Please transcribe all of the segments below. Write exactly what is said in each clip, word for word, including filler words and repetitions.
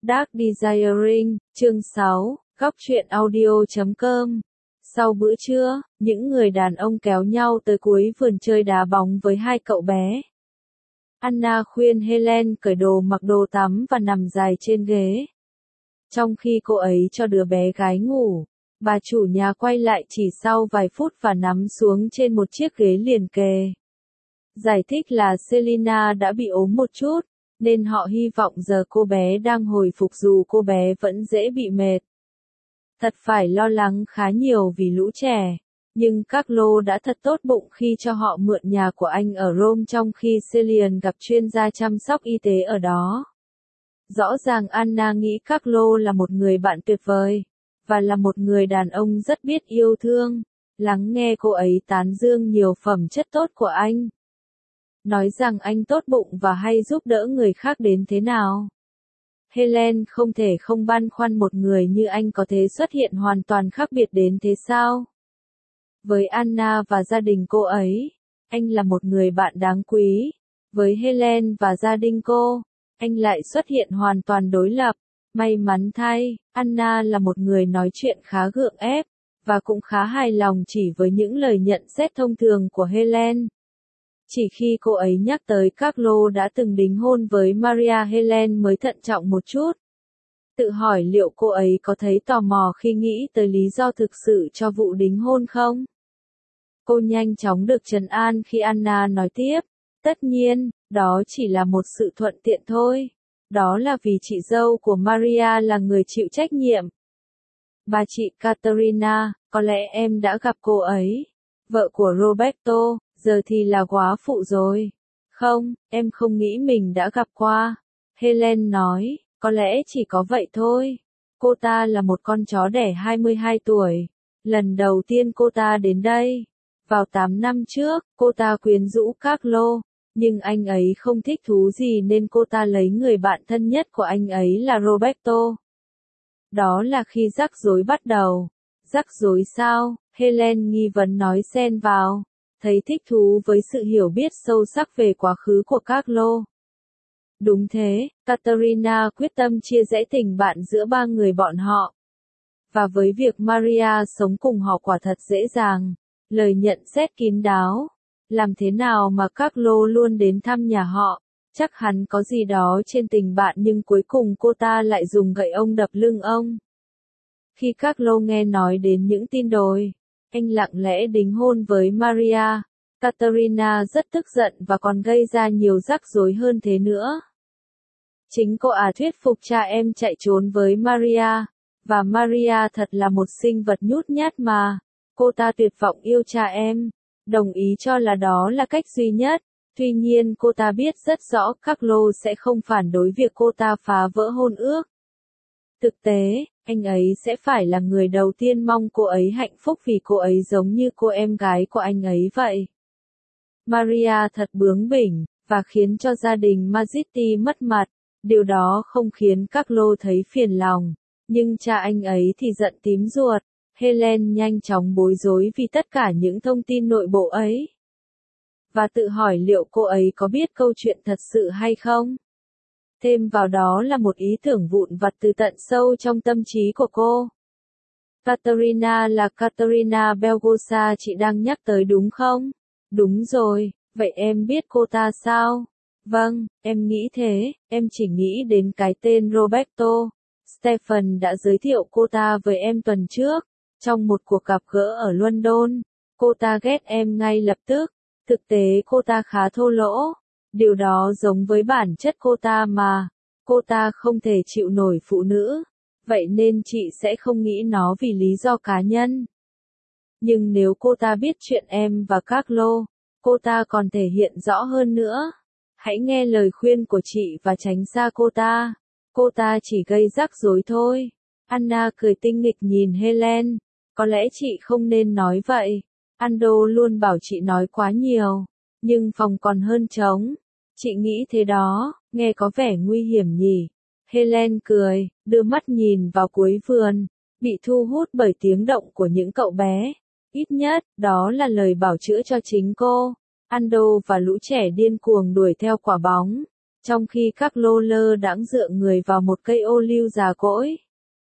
Dark Desiring, chương sáu, góc truyện audio chấm com. Sau bữa trưa, những người đàn ông kéo nhau tới cuối vườn chơi đá bóng với hai cậu bé. Anna khuyên Helen cởi đồ mặc đồ tắm và nằm dài trên ghế. Trong khi cô ấy cho đứa bé gái ngủ, bà chủ nhà quay lại chỉ sau vài phút và nằm xuống trên một chiếc ghế liền kề. Giải thích là Selina đã bị ốm một chút, nên họ hy vọng giờ cô bé đang hồi phục dù cô bé vẫn dễ bị mệt. Thật phải lo lắng khá nhiều vì lũ trẻ, nhưng Carlo đã thật tốt bụng khi cho họ mượn nhà của anh ở Rome trong khi Celian gặp chuyên gia chăm sóc y tế ở đó. Rõ ràng Anna nghĩ Carlo là một người bạn tuyệt vời, và là một người đàn ông rất biết yêu thương. Lắng nghe cô ấy tán dương nhiều phẩm chất tốt của anh. Nói rằng anh tốt bụng và hay giúp đỡ người khác đến thế nào. Helen không thể không băn khoăn một người như anh có thể xuất hiện hoàn toàn khác biệt đến thế sao? Với Anna và gia đình cô ấy, anh là một người bạn đáng quý. Với Helen và gia đình cô, anh lại xuất hiện hoàn toàn đối lập. May mắn thay, Anna là một người nói chuyện khá gượng ép, và cũng khá hài lòng chỉ với những lời nhận xét thông thường của Helen. Chỉ khi cô ấy nhắc tới Carlo đã từng đính hôn với Maria, Helen mới thận trọng một chút. Tự hỏi liệu cô ấy có thấy tò mò khi nghĩ tới lý do thực sự cho vụ đính hôn không? Cô nhanh chóng được trấn an khi Anna nói tiếp. Tất nhiên, đó chỉ là một sự thuận tiện thôi. Đó là vì chị dâu của Maria là người chịu trách nhiệm. Bà chị Caterina, có lẽ em đã gặp cô ấy. Vợ của Roberto, giờ thì là góa phụ rồi. Không, em không nghĩ mình đã gặp qua. Helen nói, có lẽ chỉ có vậy thôi. Cô ta là một con chó đẻ hai mươi hai tuổi. Lần đầu tiên cô ta đến đây. Vào tám năm trước, cô ta quyến rũ Carlo. Nhưng anh ấy không thích thú gì nên cô ta lấy người bạn thân nhất của anh ấy là Roberto. Đó là khi rắc rối bắt đầu. Rắc rối sao? Helen nghi vấn nói xen vào. Thấy thích thú với sự hiểu biết sâu sắc về quá khứ của Carlo. Đúng thế, Caterina quyết tâm chia rẽ tình bạn giữa ba người bọn họ. Và với việc Maria sống cùng họ quả thật dễ dàng. Lời nhận xét kín đáo. Làm thế nào mà Carlo luôn đến thăm nhà họ? Chắc hắn có gì đó trên tình bạn nhưng cuối cùng cô ta lại dùng gậy ông đập lưng ông. Khi Carlo nghe nói đến những tin đồn, anh lặng lẽ đính hôn với Maria. Caterina rất tức giận và còn gây ra nhiều rắc rối hơn thế nữa. Chính cô à thuyết phục cha em chạy trốn với Maria. Và Maria thật là một sinh vật nhút nhát mà. Cô ta tuyệt vọng yêu cha em. Đồng ý cho là đó là cách duy nhất. Tuy nhiên cô ta biết rất rõ Carlo sẽ không phản đối việc cô ta phá vỡ hôn ước. Thực tế, anh ấy sẽ phải là người đầu tiên mong cô ấy hạnh phúc vì cô ấy giống như cô em gái của anh ấy vậy. Maria thật bướng bỉnh, và khiến cho gia đình Mazzitti mất mặt. Điều đó không khiến Carlo thấy phiền lòng. Nhưng cha anh ấy thì giận tím ruột. Helen nhanh chóng bối rối vì tất cả những thông tin nội bộ ấy. Và tự hỏi liệu cô ấy có biết câu chuyện thật sự hay không? Thêm vào đó là một ý tưởng vụn vặt từ tận sâu trong tâm trí của cô. Caterina là Caterina Belgosa chị đang nhắc tới đúng không? Đúng rồi, vậy em biết cô ta sao? Vâng, em nghĩ thế, em chỉ nghĩ đến cái tên Roberto. Stephen đã giới thiệu cô ta với em tuần trước. Trong một cuộc gặp gỡ ở London, cô ta ghét em ngay lập tức. Thực tế cô ta khá thô lỗ. Điều đó giống với bản chất cô ta mà. Cô ta không thể chịu nổi phụ nữ. Vậy nên chị sẽ không nghĩ nó vì lý do cá nhân. Nhưng nếu cô ta biết chuyện em và Carlo, cô ta còn thể hiện rõ hơn nữa. Hãy nghe lời khuyên của chị và tránh xa cô ta. Cô ta chỉ gây rắc rối thôi. Anna cười tinh nghịch nhìn Helen. Có lẽ chị không nên nói vậy. Ando luôn bảo chị nói quá nhiều. Nhưng phòng còn hơn trống. Chị nghĩ thế đó, nghe có vẻ nguy hiểm nhỉ. Helen cười, đưa mắt nhìn vào cuối vườn. Bị thu hút bởi tiếng động của những cậu bé. Ít nhất, đó là lời bảo chữa cho chính cô. Ando và lũ trẻ điên cuồng đuổi theo quả bóng. Trong khi các lô lơ đãng dựa người vào một cây ô liu già cỗi.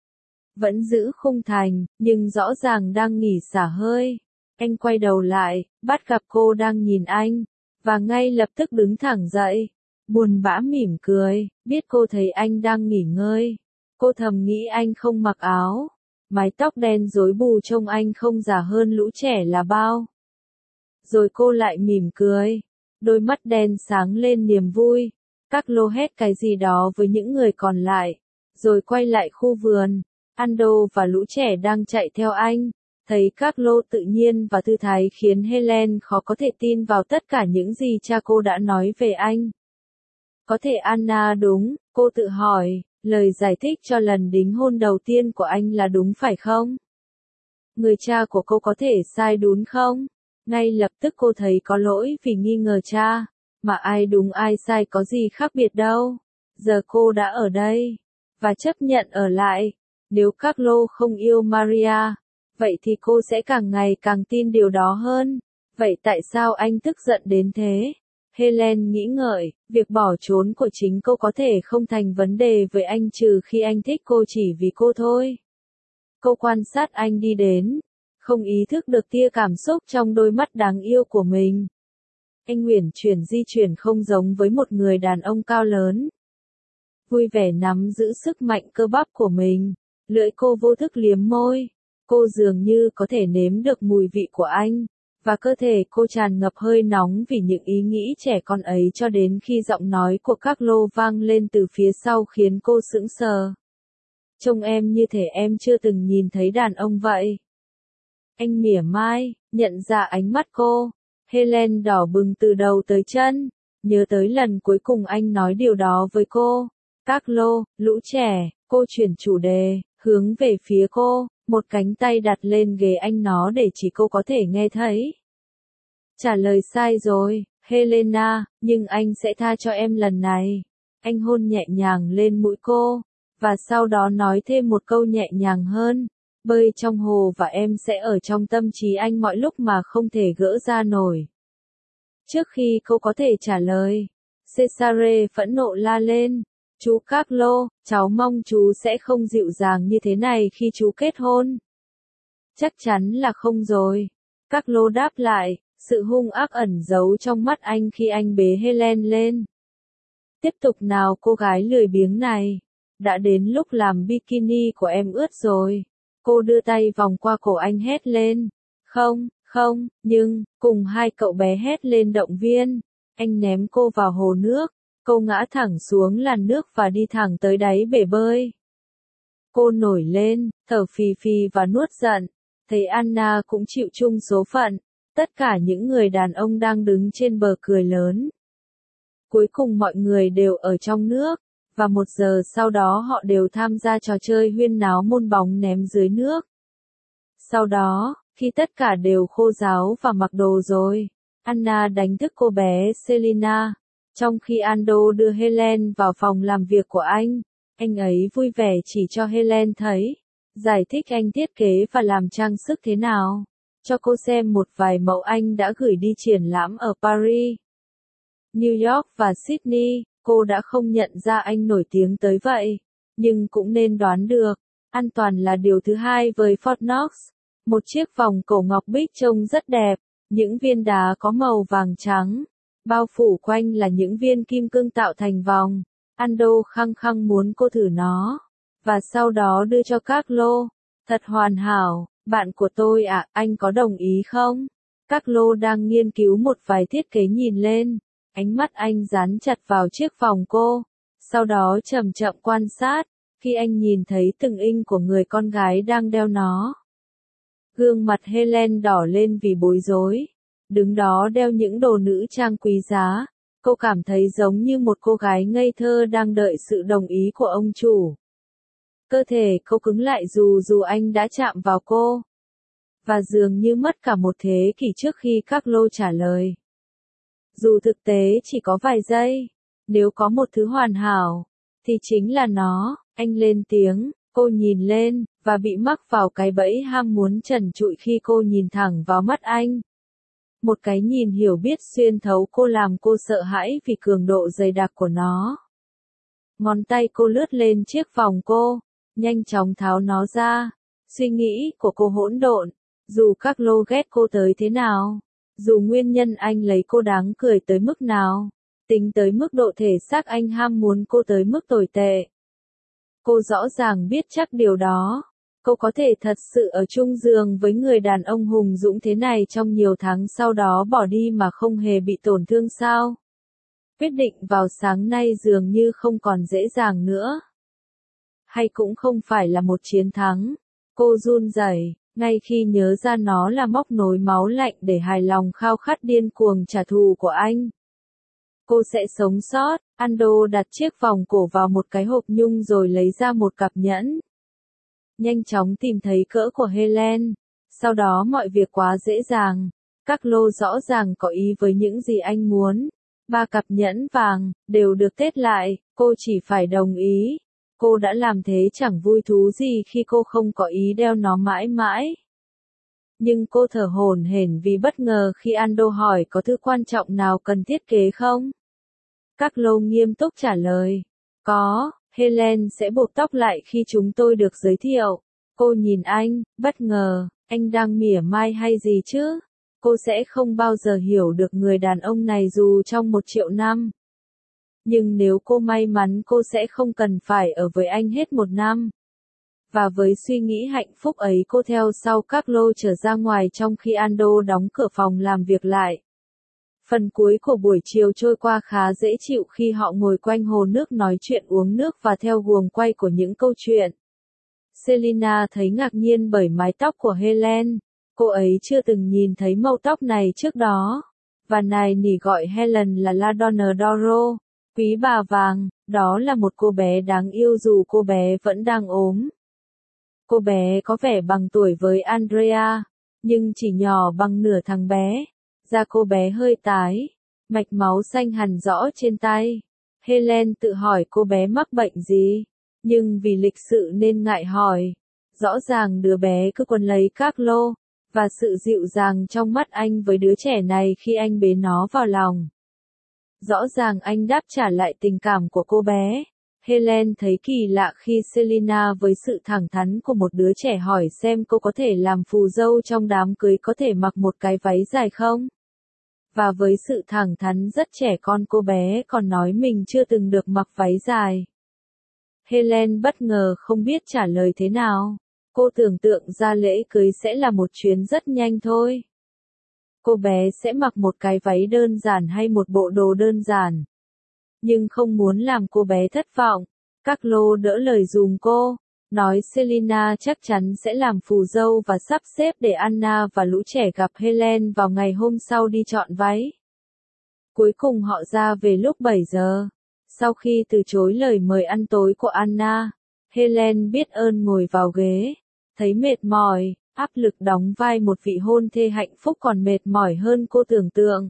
Vẫn giữ khung thành, nhưng rõ ràng đang nghỉ xả hơi. Anh quay đầu lại, bắt gặp cô đang nhìn anh, và ngay lập tức đứng thẳng dậy. Buồn bã mỉm cười, biết cô thấy anh đang nghỉ ngơi. Cô thầm nghĩ anh không mặc áo. Mái tóc đen rối bù trông anh không già hơn lũ trẻ là bao. Rồi cô lại mỉm cười. Đôi mắt đen sáng lên niềm vui. Các lô hét cái gì đó với những người còn lại. Rồi quay lại khu vườn. Ando và lũ trẻ đang chạy theo anh. Thấy các lô tự nhiên và thư thái khiến Helen khó có thể tin vào tất cả những gì cha cô đã nói về anh. Có thể Anna đúng, cô tự hỏi, lời giải thích cho lần đính hôn đầu tiên của anh là đúng phải không? Người cha của cô có thể sai đúng không? Ngay lập tức cô thấy có lỗi vì nghi ngờ cha, mà ai đúng ai sai có gì khác biệt đâu. Giờ cô đã ở đây, và chấp nhận ở lại. Nếu các lô không yêu Maria, vậy thì cô sẽ càng ngày càng tin điều đó hơn. Vậy tại sao anh tức giận đến thế? Helen nghĩ ngợi, việc bỏ trốn của chính cô có thể không thành vấn đề với anh trừ khi anh thích cô chỉ vì cô thôi. Cô quan sát anh đi đến, không ý thức được tia cảm xúc trong đôi mắt đáng yêu của mình. Anh uyển chuyển di chuyển không giống với một người đàn ông cao lớn. Vui vẻ nắm giữ sức mạnh cơ bắp của mình, lưỡi cô vô thức liếm môi. Cô dường như có thể nếm được mùi vị của anh, và cơ thể cô tràn ngập hơi nóng vì những ý nghĩ trẻ con ấy cho đến khi giọng nói của các lô vang lên từ phía sau khiến cô sững sờ. Trông em như thể em chưa từng nhìn thấy đàn ông vậy. Anh mỉa mai, nhận ra ánh mắt cô. Helen đỏ bừng từ đầu tới chân, nhớ tới lần cuối cùng anh nói điều đó với cô. Các lô, lũ trẻ, cô chuyển chủ đề, hướng về phía cô. Một cánh tay đặt lên ghế anh nó để chỉ cô có thể nghe thấy. Trả lời sai rồi, Helena, nhưng anh sẽ tha cho em lần này. Anh hôn nhẹ nhàng lên mũi cô, và sau đó nói thêm một câu nhẹ nhàng hơn. Bơi trong hồ và em sẽ ở trong tâm trí anh mọi lúc mà không thể gỡ ra nổi. Trước khi cô có thể trả lời, Cesare phẫn nộ la lên. Chú Carlo, cháu mong chú sẽ không dịu dàng như thế này khi chú kết hôn. Chắc chắn là không rồi. Carlo đáp lại, sự hung ác ẩn giấu trong mắt anh khi anh bế Helen lên. Tiếp tục nào cô gái lười biếng này. Đã đến lúc làm bikini của em ướt rồi. Cô đưa tay vòng qua cổ anh hét lên. Không, không, nhưng, cùng hai cậu bé hét lên động viên. Anh ném cô vào hồ nước. Cô ngã thẳng xuống làn nước và đi thẳng tới đáy bể bơi. Cô nổi lên, thở phì phì và nuốt giận. Thấy Anna cũng chịu chung số phận. Tất cả những người đàn ông đang đứng trên bờ cười lớn. Cuối cùng mọi người đều ở trong nước, và một giờ sau đó họ đều tham gia trò chơi huyên náo môn bóng ném dưới nước. Sau đó, khi tất cả đều khô ráo và mặc đồ rồi, Anna đánh thức cô bé Selina. Trong khi Ando đưa Helen vào phòng làm việc của anh, anh ấy vui vẻ chỉ cho Helen thấy, giải thích anh thiết kế và làm trang sức thế nào, cho cô xem một vài mẫu anh đã gửi đi triển lãm ở Paris, New York và Sydney. Cô đã không nhận ra anh nổi tiếng tới vậy, nhưng cũng nên đoán được, an toàn là điều thứ hai với Fort Knox. Một chiếc vòng cổ ngọc bích trông rất đẹp, những viên đá có màu vàng trắng. Bao phủ quanh là những viên kim cương tạo thành vòng. Ando khăng khăng muốn cô thử nó. Và sau đó đưa cho Carlo. Thật hoàn hảo, bạn của tôi ạ, à, anh có đồng ý không? Carlo đang nghiên cứu một vài thiết kế nhìn lên. Ánh mắt anh dán chặt vào chiếc vòng cô. Sau đó chậm chậm quan sát. Khi anh nhìn thấy từng inch của người con gái đang đeo nó. Gương mặt Helen đỏ lên vì bối rối. Đứng đó đeo những đồ nữ trang quý giá, cô cảm thấy giống như một cô gái ngây thơ đang đợi sự đồng ý của ông chủ. Cơ thể cô cứng lại dù dù anh đã chạm vào cô. Và dường như mất cả một thế kỷ trước khi Carlo trả lời. Dù thực tế chỉ có vài giây, nếu có một thứ hoàn hảo, thì chính là nó, anh lên tiếng, cô nhìn lên, và bị mắc vào cái bẫy ham muốn trần trụi khi cô nhìn thẳng vào mắt anh. Một cái nhìn hiểu biết xuyên thấu cô làm cô sợ hãi vì cường độ dày đặc của nó. Ngón tay cô lướt lên chiếc vòng cô, nhanh chóng tháo nó ra. Suy nghĩ của cô hỗn độn, dù các lô ghét cô tới thế nào, dù nguyên nhân anh lấy cô đáng cười tới mức nào, tính tới mức độ thể xác anh ham muốn cô tới mức tồi tệ. Cô rõ ràng biết chắc điều đó. Cô có thể thật sự ở chung giường với người đàn ông hùng dũng thế này trong nhiều tháng sau đó bỏ đi mà không hề bị tổn thương sao? Quyết định vào sáng nay dường như không còn dễ dàng nữa. Hay cũng không phải là một chiến thắng. Cô run rẩy, ngay khi nhớ ra nó là móc nối máu lạnh để hài lòng khao khát điên cuồng trả thù của anh. Cô sẽ sống sót. Ando đặt chiếc vòng cổ vào một cái hộp nhung rồi lấy ra một cặp nhẫn. Nhanh chóng tìm thấy cỡ của Helen. Sau đó mọi việc quá dễ dàng. Các lô rõ ràng có ý với những gì anh muốn. Ba cặp nhẫn vàng, đều được tết lại, cô chỉ phải đồng ý. Cô đã làm thế chẳng vui thú gì khi cô không có ý đeo nó mãi mãi. Nhưng cô thở hổn hển vì bất ngờ khi Ando hỏi có thứ quan trọng nào cần thiết kế không? Các lô nghiêm túc trả lời. Có, Helen sẽ buộc tóc lại khi chúng tôi được giới thiệu. Cô nhìn anh, bất ngờ, anh đang mỉa mai hay gì chứ? Cô sẽ không bao giờ hiểu được người đàn ông này dù trong một triệu năm. Nhưng nếu cô may mắn cô sẽ không cần phải ở với anh hết một năm. Và với suy nghĩ hạnh phúc ấy cô theo sau các lô trở ra ngoài trong khi Ando đóng cửa phòng làm việc lại. Phần cuối của buổi chiều trôi qua khá dễ chịu khi họ ngồi quanh hồ nước nói chuyện uống nước và theo guồng quay của những câu chuyện. Selina thấy ngạc nhiên bởi mái tóc của Helen. Cô ấy chưa từng nhìn thấy màu tóc này trước đó. Và nài nỉ gọi Helen là La Donna d'Oro, quý bà vàng, đó là một cô bé đáng yêu dù cô bé vẫn đang ốm. Cô bé có vẻ bằng tuổi với Andrea, nhưng chỉ nhỏ bằng nửa thằng bé. Da cô bé hơi tái, mạch máu xanh hằn rõ trên tay. Helen tự hỏi cô bé mắc bệnh gì, nhưng vì lịch sự nên ngại hỏi. Rõ ràng đứa bé cứ quấn lấy các lô, và sự dịu dàng trong mắt anh với đứa trẻ này khi anh bế nó vào lòng. Rõ ràng anh đáp trả lại tình cảm của cô bé. Helen thấy kỳ lạ khi Selina với sự thẳng thắn của một đứa trẻ hỏi xem cô có thể làm phù dâu trong đám cưới có thể mặc một cái váy dài không? Và với sự thẳng thắn rất trẻ con cô bé còn nói mình chưa từng được mặc váy dài. Helen bất ngờ không biết trả lời thế nào. Cô tưởng tượng ra lễ cưới sẽ là một chuyến rất nhanh thôi. Cô bé sẽ mặc một cái váy đơn giản hay một bộ đồ đơn giản. Nhưng không muốn làm cô bé thất vọng. Các lô đỡ lời dùm cô, nói Selina chắc chắn sẽ làm phù dâu và sắp xếp để Anna và lũ trẻ gặp Helen vào ngày hôm sau đi chọn váy. Cuối cùng họ ra về lúc bảy giờ. Sau khi từ chối lời mời ăn tối của Anna, Helen biết ơn ngồi vào ghế, thấy mệt mỏi, áp lực đóng vai một vị hôn thê hạnh phúc còn mệt mỏi hơn cô tưởng tượng.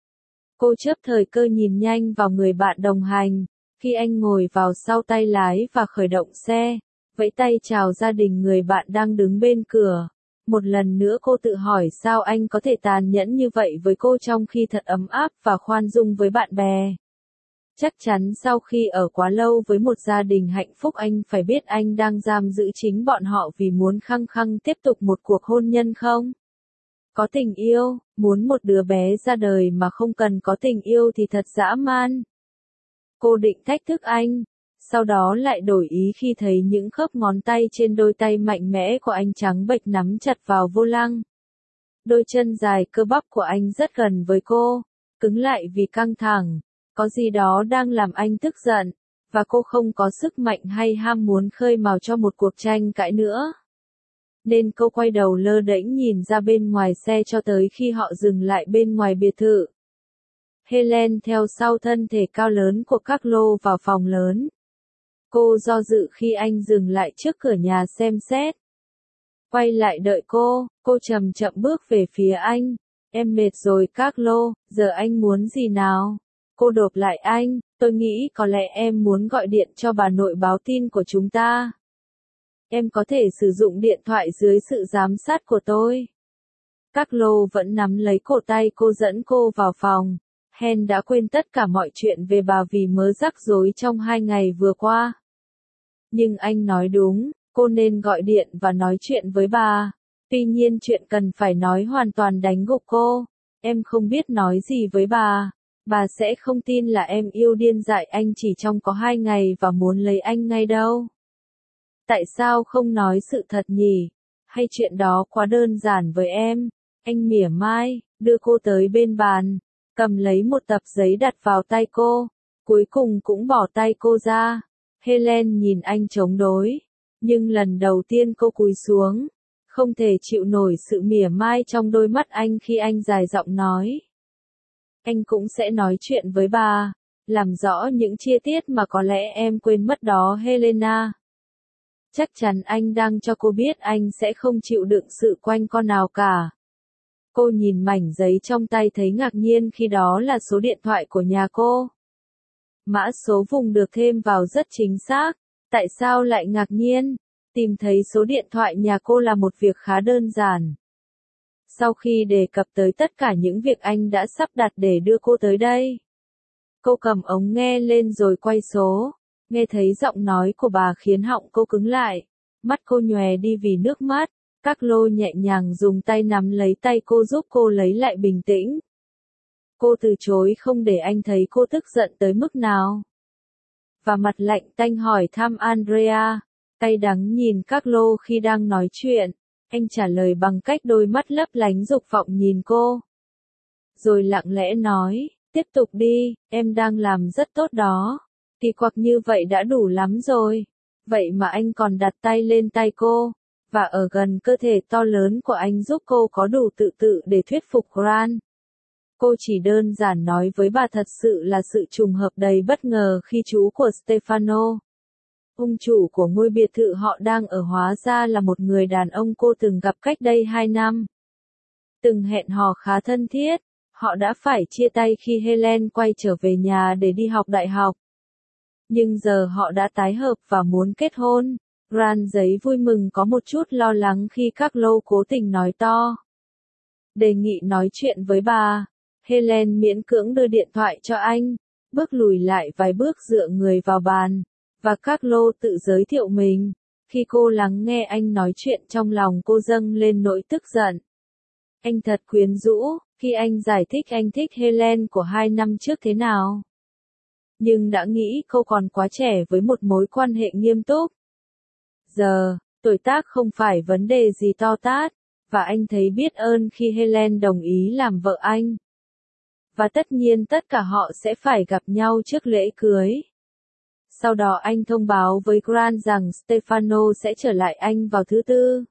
Cô chớp thời cơ nhìn nhanh vào người bạn đồng hành, khi anh ngồi vào sau tay lái và khởi động xe, vẫy tay chào gia đình người bạn đang đứng bên cửa. Một lần nữa cô tự hỏi sao anh có thể tàn nhẫn như vậy với cô trong khi thật ấm áp và khoan dung với bạn bè. Chắc chắn sau khi ở quá lâu với một gia đình hạnh phúc anh phải biết anh đang giam giữ chính bọn họ vì muốn khăng khăng tiếp tục một cuộc hôn nhân không? Có tình yêu, muốn một đứa bé ra đời mà không cần có tình yêu thì thật dã man. Cô định thách thức anh, sau đó lại đổi ý khi thấy những khớp ngón tay trên đôi tay mạnh mẽ của anh trắng bệch nắm chặt vào vô lăng. Đôi chân dài cơ bắp của anh rất gần với cô, cứng lại vì căng thẳng. Có gì đó đang làm anh tức giận, và cô không có sức mạnh hay ham muốn khơi mào cho một cuộc tranh cãi nữa. Nên cô quay đầu lơ đễnh nhìn ra bên ngoài xe cho tới khi họ dừng lại bên ngoài biệt thự. Helen theo sau thân thể cao lớn của các lô vào phòng lớn. Cô do dự khi anh dừng lại trước cửa nhà xem xét. Quay lại đợi cô, cô chậm chậm bước về phía anh. Em mệt rồi các lô, giờ anh muốn gì nào? Cô đột lại anh, tôi nghĩ có lẽ em muốn gọi điện cho bà nội báo tin của chúng ta. Em có thể sử dụng điện thoại dưới sự giám sát của tôi. Các lô vẫn nắm lấy cổ tay cô dẫn cô vào phòng. Hen đã quên tất cả mọi chuyện về bà vì mớ rắc rối trong hai ngày vừa qua. Nhưng anh nói đúng, cô nên gọi điện và nói chuyện với bà. Tuy nhiên chuyện cần phải nói hoàn toàn đánh gục cô. Em không biết nói gì với bà. Bà sẽ không tin là em yêu điên dại anh chỉ trong có hai ngày và muốn lấy anh ngay đâu. Tại sao không nói sự thật nhỉ? Hay chuyện đó quá đơn giản với em? Anh mỉa mai, đưa cô tới bên bàn, cầm lấy một tập giấy đặt vào tay cô, cuối cùng cũng bỏ tay cô ra. Helen nhìn anh chống đối, nhưng lần đầu tiên cô cúi xuống, không thể chịu nổi sự mỉa mai trong đôi mắt anh khi anh dài giọng nói. Anh cũng sẽ nói chuyện với bà, làm rõ những chi tiết mà có lẽ em quên mất đó Helena. Chắc chắn anh đang cho cô biết anh sẽ không chịu đựng sự quanh co nào cả. Cô nhìn mảnh giấy trong tay thấy ngạc nhiên khi đó là số điện thoại của nhà cô. Mã số vùng được thêm vào rất chính xác. Tại sao lại ngạc nhiên? Tìm thấy số điện thoại nhà cô là một việc khá đơn giản. Sau khi đề cập tới tất cả những việc anh đã sắp đặt để đưa cô tới đây, cô cầm ống nghe lên rồi quay số. Nghe thấy giọng nói của bà khiến họng cô cứng lại. Mắt cô nhòe đi vì nước mắt. Các lô nhẹ nhàng dùng tay nắm lấy tay cô giúp cô lấy lại bình tĩnh. Cô từ chối không để anh thấy cô tức giận tới mức nào. Và mặt lạnh tanh hỏi thăm Andrea. Cay đắng nhìn các lô khi đang nói chuyện. Anh trả lời bằng cách đôi mắt lấp lánh dục vọng nhìn cô. Rồi lặng lẽ nói, tiếp tục đi, em đang làm rất tốt đó. Kỳ quặc như vậy đã đủ lắm rồi. Vậy mà anh còn đặt tay lên tay cô, và ở gần cơ thể to lớn của anh giúp cô có đủ tự tự để thuyết phục Grant. Cô chỉ đơn giản nói với bà thật sự là sự trùng hợp đầy bất ngờ khi chú của Stefano, ông chủ của ngôi biệt thự họ đang ở hóa ra là một người đàn ông cô từng gặp cách đây hai năm. Từng hẹn hò khá thân thiết, họ đã phải chia tay khi Helen quay trở về nhà để đi học đại học. Nhưng giờ họ đã tái hợp và muốn kết hôn. Grant giấy vui mừng có một chút lo lắng khi các lô cố tình nói to. Đề nghị nói chuyện với bà. Helen miễn cưỡng đưa điện thoại cho anh, bước lùi lại vài bước dựa người vào bàn, và các lô tự giới thiệu mình. Khi cô lắng nghe anh nói chuyện trong lòng cô dâng lên nỗi tức giận. Anh thật quyến rũ, khi anh giải thích anh thích Helen của hai năm trước thế nào. Nhưng đã nghĩ cô còn quá trẻ với một mối quan hệ nghiêm túc. Giờ, tuổi tác không phải vấn đề gì to tát, và anh thấy biết ơn khi Helen đồng ý làm vợ anh. Và tất nhiên tất cả họ sẽ phải gặp nhau trước lễ cưới. Sau đó anh thông báo với Grant rằng Stefano sẽ trở lại Anh vào thứ Tư.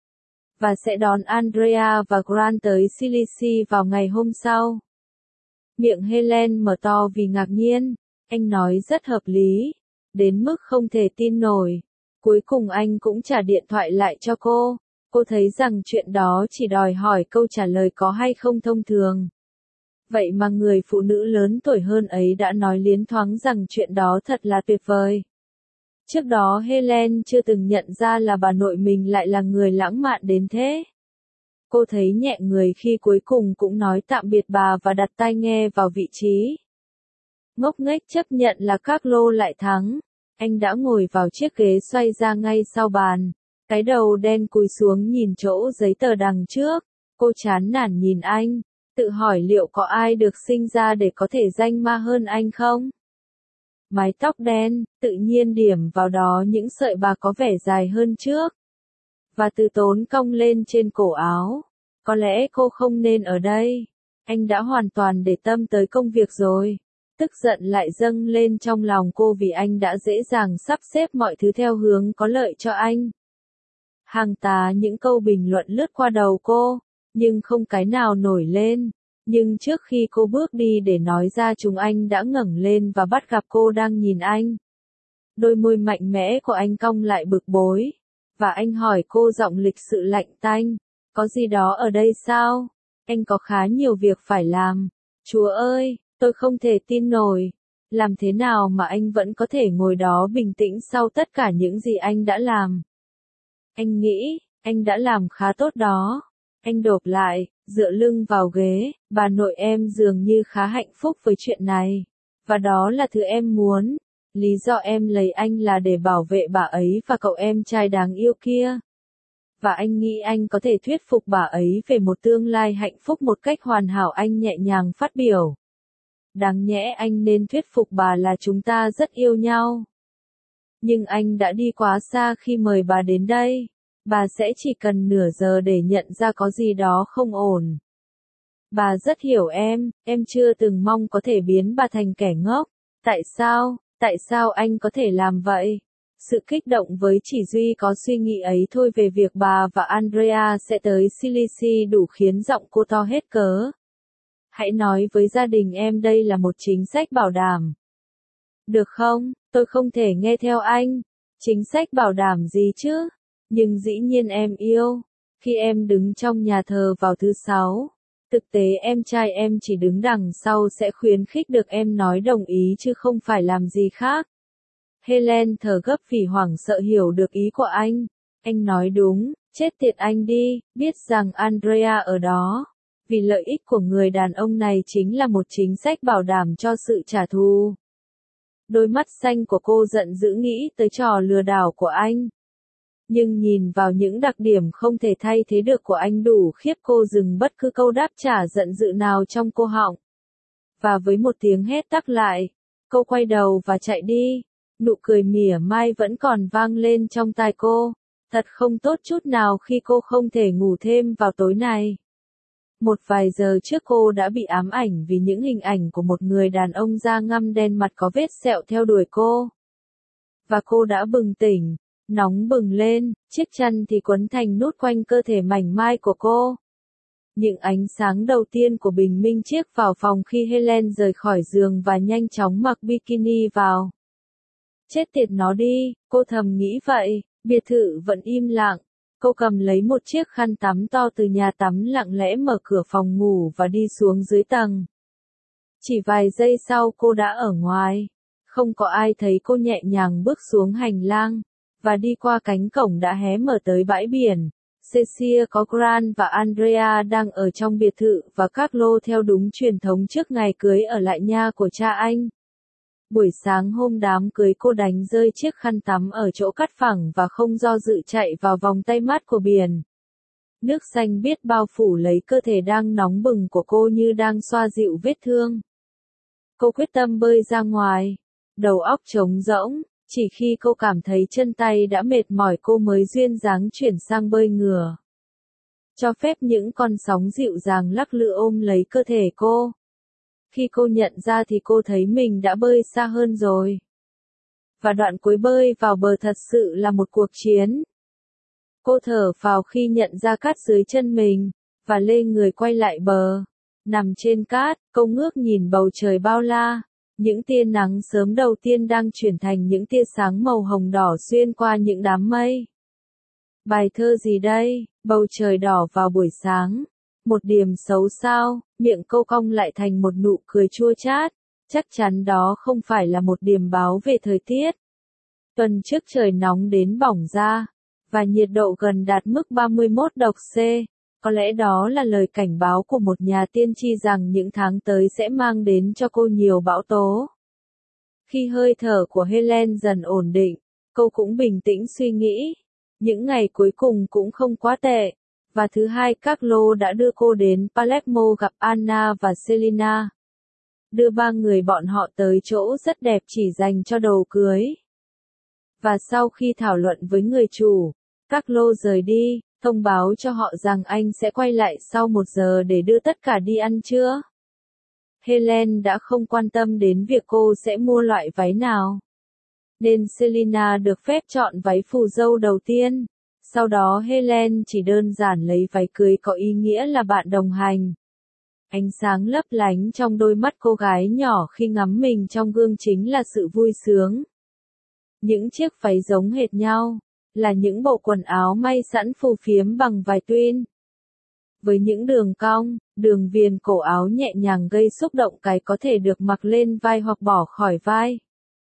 Và sẽ đón Andrea và Grant tới Sicily vào ngày hôm sau. Miệng Helen mở to vì ngạc nhiên. Anh nói rất hợp lý. Đến mức không thể tin nổi. Cuối cùng anh cũng trả điện thoại lại cho cô. Cô thấy rằng chuyện đó chỉ đòi hỏi câu trả lời có hay không thông thường. Vậy mà người phụ nữ lớn tuổi hơn ấy đã nói liến thoáng rằng chuyện đó thật là tuyệt vời. Trước đó Helen chưa từng nhận ra là bà nội mình lại là người lãng mạn đến thế. Cô thấy nhẹ người khi cuối cùng cũng nói tạm biệt bà và đặt tai nghe vào vị trí. Ngốc nghếch chấp nhận là các lô lại thắng. Anh đã ngồi vào chiếc ghế xoay ra ngay sau bàn. Cái đầu đen cúi xuống nhìn chỗ giấy tờ đằng trước. Cô chán nản nhìn anh. Tự hỏi liệu có ai được sinh ra để có thể danh ma hơn anh không? Mái tóc đen, tự nhiên điểm vào đó những sợi bạc có vẻ dài hơn trước. Và từ tốn cong lên trên cổ áo. Có lẽ cô không nên ở đây. Anh đã hoàn toàn để tâm tới công việc rồi. Tức giận lại dâng lên trong lòng cô vì anh đã dễ dàng sắp xếp mọi thứ theo hướng có lợi cho anh. Hàng tá những câu bình luận lướt qua đầu cô, nhưng không cái nào nổi lên. Nhưng trước khi cô bước đi để nói ra chúng anh đã ngẩng lên và bắt gặp cô đang nhìn anh. Đôi môi mạnh mẽ của anh cong lại bực bối. Và anh hỏi cô giọng lịch sự lạnh tanh. Có gì đó ở đây sao? Anh có khá nhiều việc phải làm. Chúa ơi, tôi không thể tin nổi. Làm thế nào mà anh vẫn có thể ngồi đó bình tĩnh sau tất cả những gì anh đã làm? Anh nghĩ, anh đã làm khá tốt đó. Anh đột lại, dựa lưng vào ghế, bà nội em dường như khá hạnh phúc với chuyện này. Và đó là thứ em muốn. Lý do em lấy anh là để bảo vệ bà ấy và cậu em trai đáng yêu kia. Và anh nghĩ anh có thể thuyết phục bà ấy về một tương lai hạnh phúc một cách hoàn hảo, anh nhẹ nhàng phát biểu. Đáng nhẽ anh nên thuyết phục bà là chúng ta rất yêu nhau. Nhưng anh đã đi quá xa khi mời bà đến đây. Bà sẽ chỉ cần nửa giờ để nhận ra có gì đó không ổn. Bà rất hiểu em, em chưa từng mong có thể biến bà thành kẻ ngốc. Tại sao, tại sao anh có thể làm vậy? Sự kích động với chỉ Duy có suy nghĩ ấy thôi về việc bà và Andrea sẽ tới Sicily đủ khiến giọng cô to hết cớ. Hãy nói với gia đình em đây là một chính sách bảo đảm. Được không, tôi không thể nghe theo anh. Chính sách bảo đảm gì chứ? Nhưng dĩ nhiên em yêu. Khi em đứng trong nhà thờ vào thứ sáu, thực tế em trai em chỉ đứng đằng sau sẽ khuyến khích được em nói đồng ý chứ không phải làm gì khác. Helen thở gấp vì hoảng sợ hiểu được ý của anh. Anh nói đúng, chết tiệt anh đi, biết rằng Andrea ở đó. Vì lợi ích của người đàn ông này chính là một chính sách bảo đảm cho sự trả thù. Đôi mắt xanh của cô giận dữ nghĩ tới trò lừa đảo của anh. Nhưng nhìn vào những đặc điểm không thể thay thế được của anh đủ khiếp cô dừng bất cứ câu đáp trả giận dữ nào trong cô họng. Và với một tiếng hét tắc lại, cô quay đầu và chạy đi. Nụ cười mỉa mai vẫn còn vang lên trong tai cô. Thật không tốt chút nào khi cô không thể ngủ thêm vào tối này. Một vài giờ trước cô đã bị ám ảnh vì những hình ảnh của một người đàn ông da ngăm đen mặt có vết sẹo theo đuổi cô. Và cô đã bừng tỉnh, nóng bừng lên, chiếc chăn thì quấn thành nút quanh cơ thể mảnh mai của cô. Những ánh sáng đầu tiên của bình minh chiếc vào phòng khi Helen rời khỏi giường và nhanh chóng mặc bikini vào. Chết tiệt nó đi, cô thầm nghĩ vậy, biệt thự vẫn im lặng. Cô cầm lấy một chiếc khăn tắm to từ nhà tắm lặng lẽ mở cửa phòng ngủ và đi xuống dưới tầng. Chỉ vài giây sau cô đã ở ngoài. Không có ai thấy cô nhẹ nhàng bước xuống hành lang, và đi qua cánh cổng đã hé mở tới bãi biển. Cecilia có Grant và Andrea đang ở trong biệt thự và Carlo theo đúng truyền thống trước ngày cưới ở lại nhà của cha anh. Buổi sáng hôm đám cưới cô đánh rơi chiếc khăn tắm ở chỗ cắt phẳng và không do dự chạy vào vòng tay mát của biển. Nước xanh biếc bao phủ lấy cơ thể đang nóng bừng của cô như đang xoa dịu vết thương. Cô quyết tâm bơi ra ngoài. Đầu óc trống rỗng, chỉ khi cô cảm thấy chân tay đã mệt mỏi cô mới duyên dáng chuyển sang bơi ngửa. Cho phép những con sóng dịu dàng lắc lư ôm lấy cơ thể cô. Khi cô nhận ra thì cô thấy mình đã bơi xa hơn rồi. Và đoạn cuối bơi vào bờ thật sự là một cuộc chiến. Cô thở phào khi nhận ra cát dưới chân mình, và lê người quay lại bờ. Nằm trên cát, cô ngước nhìn bầu trời bao la. Những tia nắng sớm đầu tiên đang chuyển thành những tia sáng màu hồng đỏ xuyên qua những đám mây. Bài thơ gì đây, bầu trời đỏ vào buổi sáng. Một điểm xấu sao, miệng cô cong lại thành một nụ cười chua chát. Chắc chắn đó không phải là một điểm báo về thời tiết. Tuần trước trời nóng đến bỏng da, và nhiệt độ gần đạt mức ba mươi mốt độ C. Có lẽ đó là lời cảnh báo của một nhà tiên tri rằng những tháng tới sẽ mang đến cho cô nhiều bão tố. Khi hơi thở của Helen dần ổn định, cô cũng bình tĩnh suy nghĩ. Những ngày cuối cùng cũng không quá tệ. Và thứ hai Carlo đã đưa cô đến Palermo gặp Anna và Selina. Đưa ba người bọn họ tới chỗ rất đẹp chỉ dành cho đồ cưới. Và sau khi thảo luận với người chủ, Carlo rời đi, thông báo cho họ rằng anh sẽ quay lại sau một giờ để đưa tất cả đi ăn trưa. Helen đã không quan tâm đến việc cô sẽ mua loại váy nào. Nên Selina được phép chọn váy phù dâu đầu tiên. Sau đó Helen chỉ đơn giản lấy váy cưới có ý nghĩa là bạn đồng hành. Ánh sáng lấp lánh trong đôi mắt cô gái nhỏ khi ngắm mình trong gương chính là sự vui sướng. Những chiếc váy giống hệt nhau, là những bộ quần áo may sẵn phù phiếm bằng vải tuyên. Với những đường cong, đường viền cổ áo nhẹ nhàng gây xúc động cái có thể được mặc lên vai hoặc bỏ khỏi vai.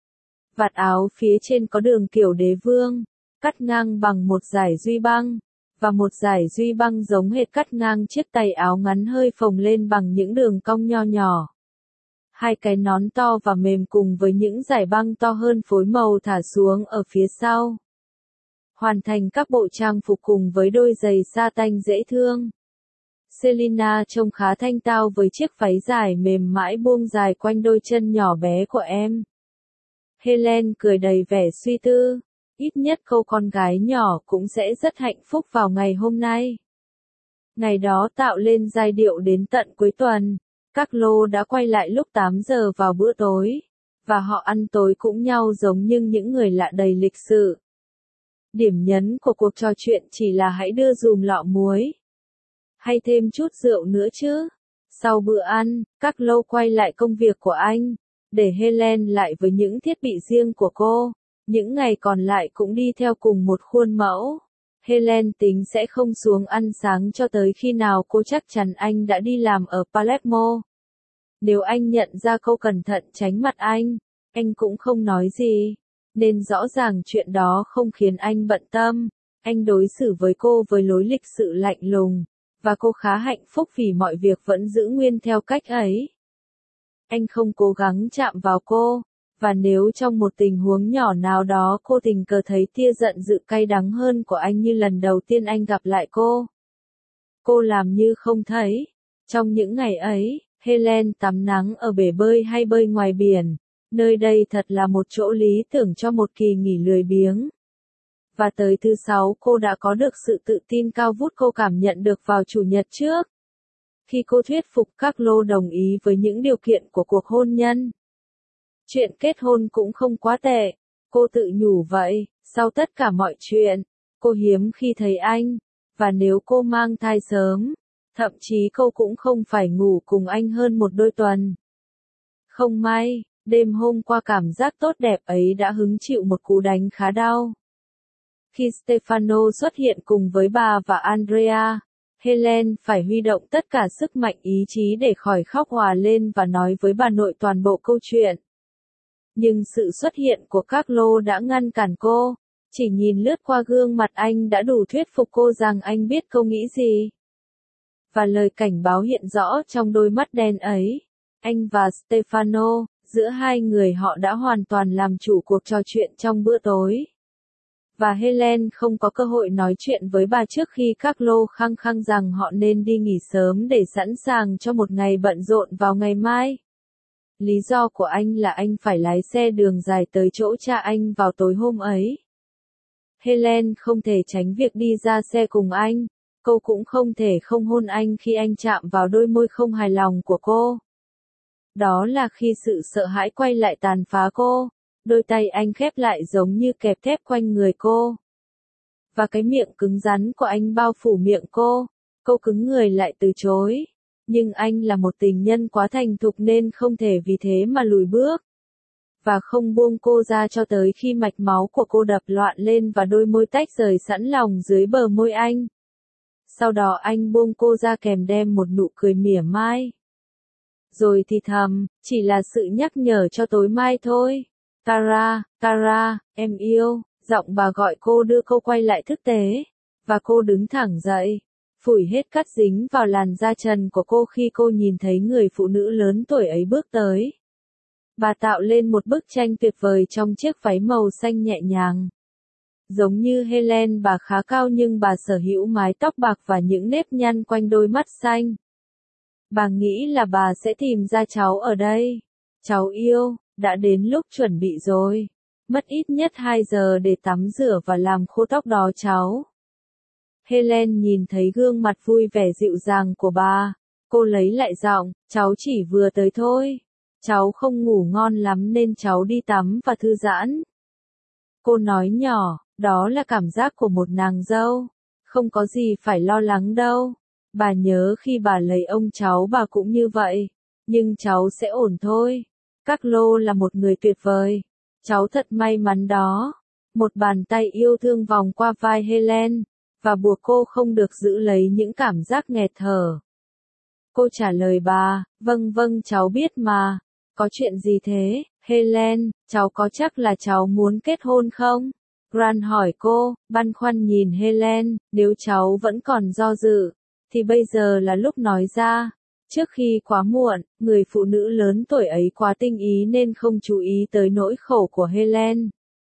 Vạt áo phía trên có đường kiểu đế vương, cắt ngang bằng một dải duy băng, và một dải duy băng giống hệt cắt ngang chiếc tay áo ngắn hơi phồng lên bằng những đường cong nho nhỏ. Hai cái nón to và mềm cùng với những dải băng to hơn phối màu thả xuống ở phía sau. Hoàn thành các bộ trang phục cùng với đôi giày sa tanh dễ thương. Selina trông khá thanh tao với chiếc váy dài mềm mại buông dài quanh đôi chân nhỏ bé của em. Helen cười đầy vẻ suy tư. Ít nhất cô con gái nhỏ cũng sẽ rất hạnh phúc vào ngày hôm nay. Ngày đó tạo lên giai điệu đến tận cuối tuần. Các lô đã quay lại lúc tám giờ vào bữa tối. Và họ ăn tối cũng nhau giống như những người lạ đầy lịch sự. Điểm nhấn của cuộc trò chuyện chỉ là hãy đưa dùm lọ muối. Hay thêm chút rượu nữa chứ. Sau bữa ăn, các lô quay lại công việc của anh. Để Helen lại với những thiết bị riêng của cô. Những ngày còn lại cũng đi theo cùng một khuôn mẫu. Helen tính sẽ không xuống ăn sáng cho tới khi nào cô chắc chắn anh đã đi làm ở Palermo. Nếu anh nhận ra cô cẩn thận tránh mặt anh, anh cũng không nói gì. Nên rõ ràng chuyện đó không khiến anh bận tâm. Anh đối xử với cô với lối lịch sự lạnh lùng. Và cô khá hạnh phúc vì mọi việc vẫn giữ nguyên theo cách ấy. Anh không cố gắng chạm vào cô. Và nếu trong một tình huống nhỏ nào đó cô tình cờ thấy tia giận dữ cay đắng hơn của anh như lần đầu tiên anh gặp lại cô, cô làm như không thấy. Trong những ngày ấy, Helen tắm nắng ở bể bơi hay bơi ngoài biển. Nơi đây thật là một chỗ lý tưởng cho một kỳ nghỉ lười biếng. Và tới thứ sáu cô đã có được sự tự tin cao vút cô cảm nhận được vào chủ nhật trước. Khi cô thuyết phục các lô đồng ý với những điều kiện của cuộc hôn nhân. Chuyện kết hôn cũng không quá tệ, cô tự nhủ vậy, sau tất cả mọi chuyện, cô hiếm khi thấy anh, và nếu cô mang thai sớm, thậm chí cô cũng không phải ngủ cùng anh hơn một đôi tuần. Không may, đêm hôm qua cảm giác tốt đẹp ấy đã hứng chịu một cú đánh khá đau. Khi Stefano xuất hiện cùng với bà và Andrea, Helen phải huy động tất cả sức mạnh ý chí để khỏi khóc òa lên và nói với bà nội toàn bộ câu chuyện. Nhưng sự xuất hiện của các lô đã ngăn cản cô, chỉ nhìn lướt qua gương mặt anh đã đủ thuyết phục cô rằng anh biết cô nghĩ gì. Và lời cảnh báo hiện rõ trong đôi mắt đen ấy, anh và Stefano, giữa hai người họ đã hoàn toàn làm chủ cuộc trò chuyện trong bữa tối. Và Helen không có cơ hội nói chuyện với bà trước khi các lô khăng khăng rằng họ nên đi nghỉ sớm để sẵn sàng cho một ngày bận rộn vào ngày mai. Lý do của anh là anh phải lái xe đường dài tới chỗ cha anh vào tối hôm ấy. Helen không thể tránh việc đi ra xe cùng anh, cô cũng không thể không hôn anh khi anh chạm vào đôi môi không hài lòng của cô. Đó là khi sự sợ hãi quay lại tàn phá cô, đôi tay anh khép lại giống như kẹp thép quanh người cô. Và cái miệng cứng rắn của anh bao phủ miệng cô, cô cứng người lại từ chối. Nhưng anh là một tình nhân quá thành thục nên không thể vì thế mà lùi bước. Và không buông cô ra cho tới khi mạch máu của cô đập loạn lên và đôi môi tách rời sẵn lòng dưới bờ môi anh. Sau đó anh buông cô ra kèm đem một nụ cười mỉa mai. Rồi thì thầm, chỉ là sự nhắc nhở cho tối mai thôi. Tara, Tara, em yêu, giọng bà gọi cô đưa cô quay lại thức tế. Và cô đứng thẳng dậy. Phủi hết cát dính vào làn da trần của cô khi cô nhìn thấy người phụ nữ lớn tuổi ấy bước tới. Bà tạo lên một bức tranh tuyệt vời trong chiếc váy màu xanh nhẹ nhàng. Giống như Helen bà khá cao nhưng bà sở hữu mái tóc bạc và những nếp nhăn quanh đôi mắt xanh. Bà nghĩ là bà sẽ tìm ra cháu ở đây. Cháu yêu, đã đến lúc chuẩn bị rồi. Mất ít nhất hai giờ để tắm rửa và làm khô tóc đó cháu. Helen nhìn thấy gương mặt vui vẻ dịu dàng của bà. Cô lấy lại giọng, cháu chỉ vừa tới thôi. Cháu không ngủ ngon lắm nên cháu đi tắm và thư giãn. Cô nói nhỏ, đó là cảm giác của một nàng dâu. Không có gì phải lo lắng đâu. Bà nhớ khi bà lấy ông cháu bà cũng như vậy. Nhưng cháu sẽ ổn thôi. Các lô là một người tuyệt vời. Cháu thật may mắn đó. Một bàn tay yêu thương vòng qua vai Helen. Và buộc cô không được giữ lấy những cảm giác nghẹt thở. Cô trả lời bà, vâng vâng cháu biết mà. Có chuyện gì thế, Helen, cháu có chắc là cháu muốn kết hôn không? Grant hỏi cô, băn khoăn nhìn Helen, nếu cháu vẫn còn do dự, thì bây giờ là lúc nói ra. Trước khi quá muộn, người phụ nữ lớn tuổi ấy quá tinh ý nên không chú ý tới nỗi khổ của Helen.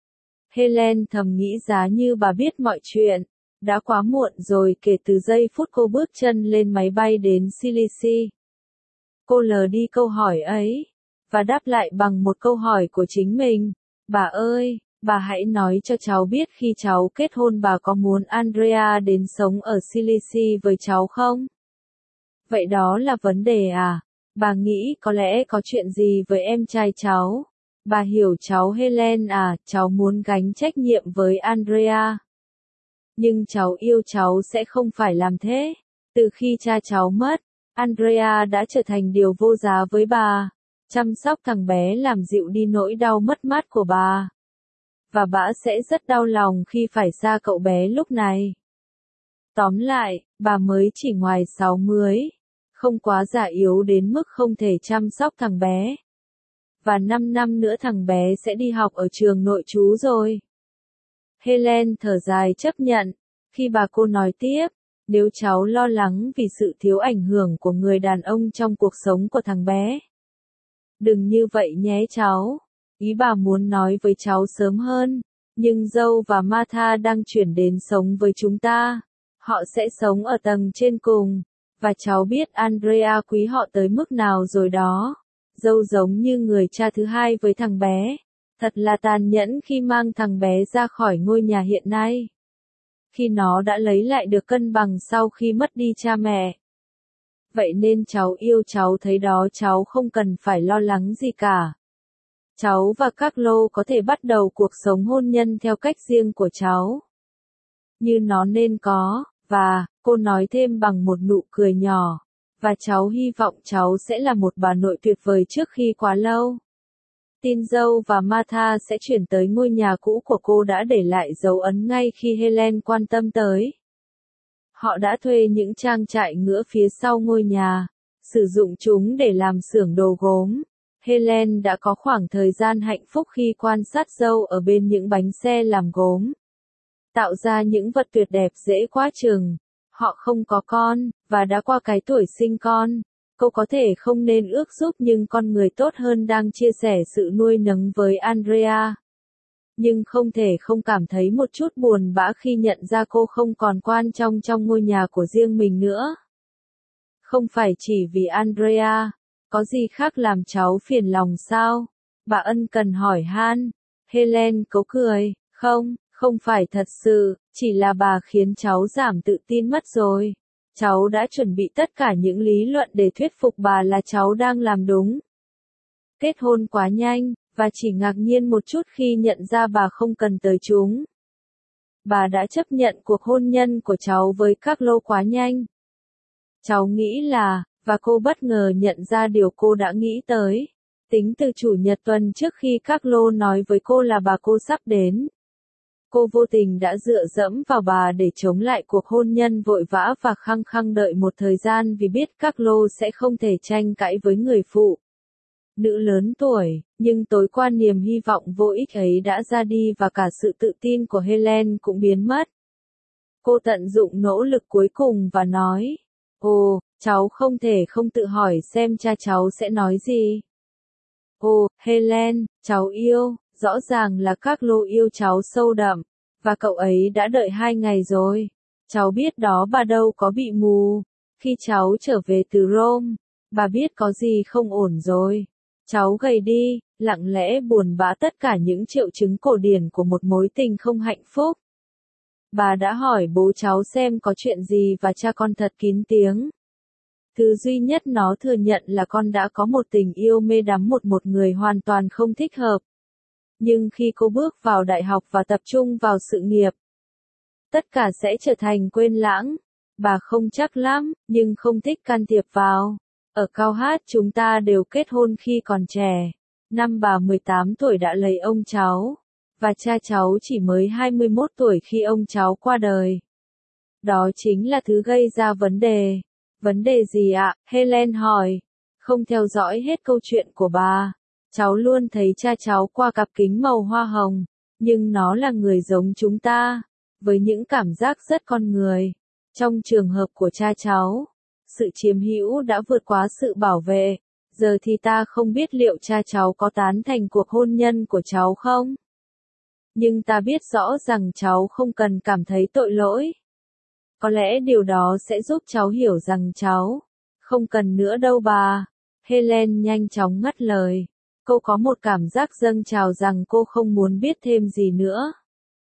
Helen thầm nghĩ giá như bà biết mọi chuyện. Đã quá muộn rồi kể từ giây phút cô bước chân lên máy bay đến Sicily. Cô lờ đi câu hỏi ấy, và đáp lại bằng một câu hỏi của chính mình. Bà ơi, bà hãy nói cho cháu biết khi cháu kết hôn bà có muốn Andrea đến sống ở Sicily với cháu không? Vậy đó là vấn đề à? Bà nghĩ có lẽ có chuyện gì với em trai cháu? Bà hiểu cháu Helen à, cháu muốn gánh trách nhiệm với Andrea. Nhưng cháu yêu cháu sẽ không phải làm thế. Từ khi cha cháu mất, Andrea đã trở thành điều vô giá với bà. Chăm sóc thằng bé làm dịu đi nỗi đau mất mát của bà. Và bà sẽ rất đau lòng khi phải xa cậu bé lúc này. Tóm lại, bà mới chỉ ngoài sáu mươi, không quá già yếu đến mức không thể chăm sóc thằng bé. Và năm năm nữa thằng bé sẽ đi học ở trường nội trú rồi. Helen thở dài chấp nhận, khi bà cô nói tiếp, nếu cháu lo lắng vì sự thiếu ảnh hưởng của người đàn ông trong cuộc sống của thằng bé. Đừng như vậy nhé cháu, ý bà muốn nói với cháu sớm hơn, nhưng Joe và Martha đang chuyển đến sống với chúng ta. Họ sẽ sống ở tầng trên cùng, và cháu biết Andrea quý họ tới mức nào rồi đó. Joe giống như người cha thứ hai với thằng bé. Thật là tàn nhẫn khi mang thằng bé ra khỏi ngôi nhà hiện nay. Khi nó đã lấy lại được cân bằng sau khi mất đi cha mẹ. Vậy nên cháu yêu cháu thấy đó cháu không cần phải lo lắng gì cả. Cháu và Carlo có thể bắt đầu cuộc sống hôn nhân theo cách riêng của cháu. Như nó nên có, và, cô nói thêm bằng một nụ cười nhỏ. Và cháu hy vọng cháu sẽ là một bà nội tuyệt vời trước khi quá lâu. Tin Joe và Martha sẽ chuyển tới ngôi nhà cũ của cô đã để lại dấu ấn ngay khi Helen quan tâm tới. Họ đã thuê những trang trại ngựa phía sau ngôi nhà, sử dụng chúng để làm xưởng đồ gốm. Helen đã có khoảng thời gian hạnh phúc khi quan sát Joe ở bên những bánh xe làm gốm. Tạo ra những vật tuyệt đẹp dễ quá chừng. Họ không có con, và đã qua cái tuổi sinh con. Cô có thể không nên ước giúp nhưng con người tốt hơn đang chia sẻ sự nuôi nấng với Andrea. Nhưng không thể không cảm thấy một chút buồn bã khi nhận ra cô không còn quan trọng trong ngôi nhà của riêng mình nữa. Không phải chỉ vì Andrea, có gì khác làm cháu phiền lòng sao? Bà ân cần hỏi han. Helen cố cười, không, không phải thật sự, chỉ là bà khiến cháu giảm tự tin mất rồi. Cháu đã chuẩn bị tất cả những lý luận để thuyết phục bà là cháu đang làm đúng. Kết hôn quá nhanh, và chỉ ngạc nhiên một chút khi nhận ra bà không cần tới chúng. Bà đã chấp nhận cuộc hôn nhân của cháu với Carlo quá nhanh. Cháu nghĩ là, và cô bất ngờ nhận ra điều cô đã nghĩ tới. Tính từ chủ nhật tuần trước khi Carlo nói với cô là bà cô sắp đến. Cô vô tình đã dựa dẫm vào bà để chống lại cuộc hôn nhân vội vã và khăng khăng đợi một thời gian vì biết Carlo sẽ không thể tranh cãi với người phụ nữ lớn tuổi, nhưng tối qua niềm hy vọng vô ích ấy đã ra đi và cả sự tự tin của Helen cũng biến mất. Cô tận dụng nỗ lực cuối cùng và nói, ồ, cháu không thể không tự hỏi xem cha cháu sẽ nói gì. Ồ, Helen, cháu yêu, rõ ràng là Carlo yêu cháu sâu đậm, và cậu ấy đã đợi hai ngày rồi. Cháu biết đó bà đâu có bị mù. Khi cháu trở về từ Rome, bà biết có gì không ổn rồi. Cháu gầy đi, lặng lẽ buồn bã tất cả những triệu chứng cổ điển của một mối tình không hạnh phúc. Bà đã hỏi bố cháu xem có chuyện gì và cha con thật kín tiếng. Thứ duy nhất nó thừa nhận là con đã có một tình yêu mê đắm một một người hoàn toàn không thích hợp. Nhưng khi cô bước vào đại học và tập trung vào sự nghiệp, tất cả sẽ trở thành quên lãng. Bà không chắc lắm, nhưng không thích can thiệp vào. Ở Cao Hát chúng ta đều kết hôn khi còn trẻ. Năm bà mười tám tuổi đã lấy ông cháu, và cha cháu chỉ mới hai mươi mốt tuổi khi ông cháu qua đời. Đó chính là thứ gây ra vấn đề. Vấn đề gì ạ? Helen hỏi. Không theo dõi hết câu chuyện của bà. Cháu luôn thấy cha cháu qua cặp kính màu hoa hồng, Nhưng nó là người giống chúng ta, với những cảm giác rất con người. Trong trường hợp của cha cháu, sự chiếm hữu đã vượt quá sự bảo vệ. Giờ thì ta không biết liệu cha cháu có tán thành cuộc hôn nhân của cháu không? Nhưng ta biết rõ rằng cháu không cần cảm thấy tội lỗi. Có lẽ điều đó sẽ giúp cháu hiểu rằng cháu không cần nữa đâu bà. Helen nhanh chóng ngắt lời. Cô có một cảm giác dâng trào rằng cô không muốn biết thêm gì nữa.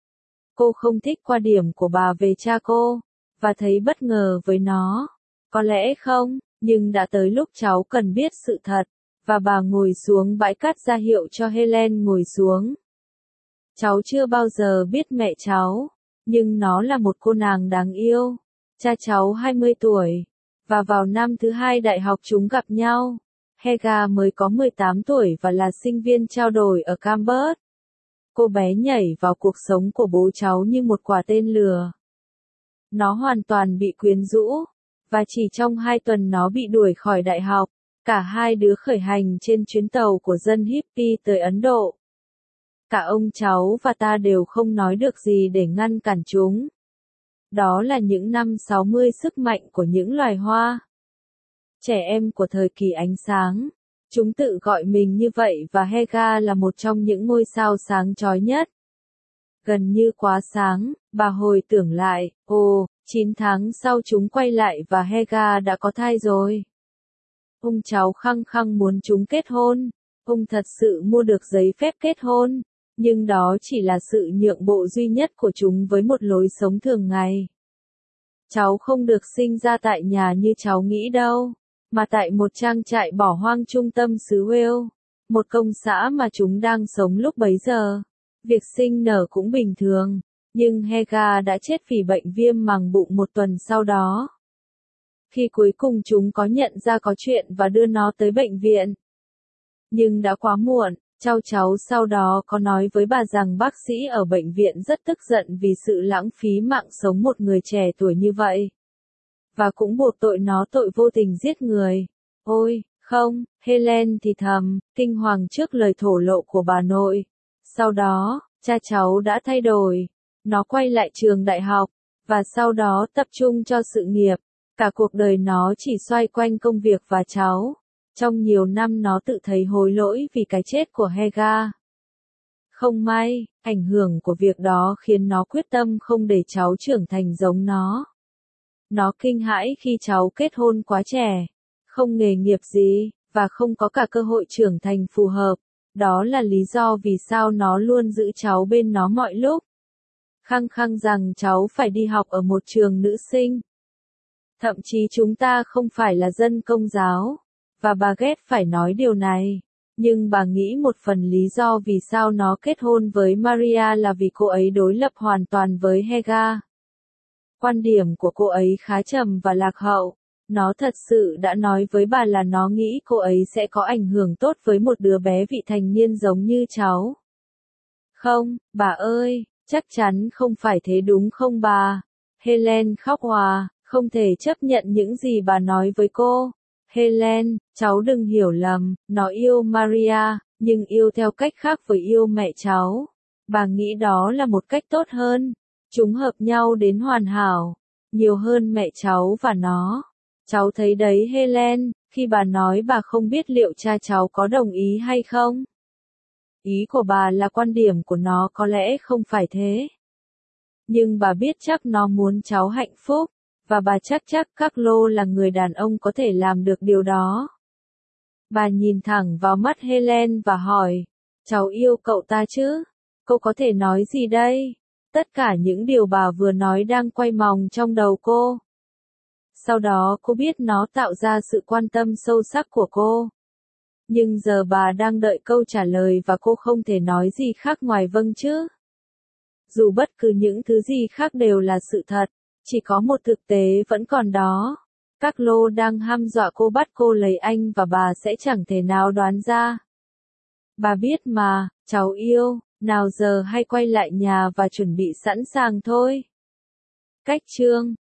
Cô không thích quan điểm của bà về cha cô, và thấy bất ngờ với nó. Có lẽ không, nhưng đã tới lúc cháu cần biết sự thật, và bà ngồi xuống bãi cát ra hiệu cho Helen ngồi xuống. Cháu chưa bao giờ biết mẹ cháu, nhưng nó là một cô nàng đáng yêu. Cha cháu hai mươi tuổi, và vào năm thứ hai đại học chúng gặp nhau. Helga mới có mười tám tuổi và là sinh viên trao đổi ở Cambridge. Cô bé nhảy vào cuộc sống của bố cháu như một quả tên lửa. Nó hoàn toàn bị quyến rũ, và chỉ trong hai tuần nó bị đuổi khỏi đại học. Cả hai đứa khởi hành trên chuyến tàu của dân hippie tới Ấn Độ. Cả ông cháu và ta đều không nói được gì để ngăn cản chúng. Đó là những năm sáu mươi sức mạnh của những loài hoa. Trẻ em của thời kỳ ánh sáng. Chúng tự gọi mình như vậy và Helga là một trong những ngôi sao sáng chói nhất. Gần như quá sáng, bà hồi tưởng lại, ồ, chín tháng sau chúng quay lại và Helga đã có thai rồi. Ông cháu khăng khăng muốn chúng kết hôn. Ông thật sự mua được giấy phép kết hôn, nhưng đó chỉ là sự nhượng bộ duy nhất của chúng với một lối sống thường ngày. Cháu không được sinh ra tại nhà như cháu nghĩ đâu, mà tại một trang trại bỏ hoang trung tâm xứ Wales, một công xã mà chúng đang sống lúc bấy giờ. Việc sinh nở cũng bình thường, nhưng Helga đã chết vì bệnh viêm màng bụng một tuần sau đó. Khi cuối cùng chúng có nhận ra có chuyện và đưa nó tới bệnh viện. Nhưng đã quá muộn, cháu cháu sau đó có nói với bà rằng bác sĩ ở bệnh viện rất tức giận vì sự lãng phí mạng sống một người trẻ tuổi như vậy. Và cũng buộc tội nó tội vô tình giết người. Ôi, không, Helen thì thầm, kinh hoàng trước lời thổ lộ của bà nội. Sau đó, cha cháu đã thay đổi. Nó quay lại trường đại học, và sau đó tập trung cho sự nghiệp. Cả cuộc đời nó chỉ xoay quanh công việc và cháu. Trong nhiều năm nó tự thấy hối lỗi vì cái chết của Helga. Không may, ảnh hưởng của việc đó khiến nó quyết tâm không để cháu trưởng thành giống nó. Nó kinh hãi khi cháu kết hôn quá trẻ, không nghề nghiệp gì, và không có cả cơ hội trưởng thành phù hợp. Đó là lý do vì sao nó luôn giữ cháu bên nó mọi lúc. Khăng khăng rằng cháu phải đi học ở một trường nữ sinh. Thậm chí chúng ta không phải là dân công giáo, và bà ghét phải nói điều này. Nhưng bà nghĩ một phần lý do vì sao nó kết hôn với Maria là vì cô ấy đối lập hoàn toàn với Helga. Quan điểm của cô ấy khá trầm và lạc hậu. Nó thật sự đã nói với bà là nó nghĩ cô ấy sẽ có ảnh hưởng tốt với một đứa bé vị thành niên giống như cháu. Không, bà ơi, chắc chắn không phải thế đúng không bà? Helen khóc òa, không thể chấp nhận những gì bà nói với cô. Helen, cháu đừng hiểu lầm, nó yêu Maria, nhưng yêu theo cách khác với yêu mẹ cháu. Bà nghĩ đó là một cách tốt hơn. Chúng hợp nhau đến hoàn hảo, nhiều hơn mẹ cháu và nó. Cháu thấy đấy Helen, khi bà nói bà không biết liệu cha cháu có đồng ý hay không. Ý của bà là quan điểm của nó có lẽ không phải thế. Nhưng bà biết chắc nó muốn cháu hạnh phúc, và bà chắc chắc Carlo là người đàn ông có thể làm được điều đó. Bà nhìn thẳng vào mắt Helen và hỏi, cháu yêu cậu ta chứ? Cô có thể nói gì đây? Tất cả những điều bà vừa nói đang quay vòng trong đầu cô. Sau đó cô biết nó tạo ra sự quan tâm sâu sắc của cô. Nhưng giờ bà đang đợi câu trả lời và cô không thể nói gì khác ngoài vâng chứ. Dù bất cứ những thứ gì khác đều là sự thật, chỉ có một thực tế vẫn còn đó. Carlo đang hăm dọa cô bắt cô lấy anh và bà sẽ chẳng thể nào đoán ra. Bà biết mà, cháu yêu, nào giờ hay quay lại nhà và chuẩn bị sẵn sàng thôi. Cách chương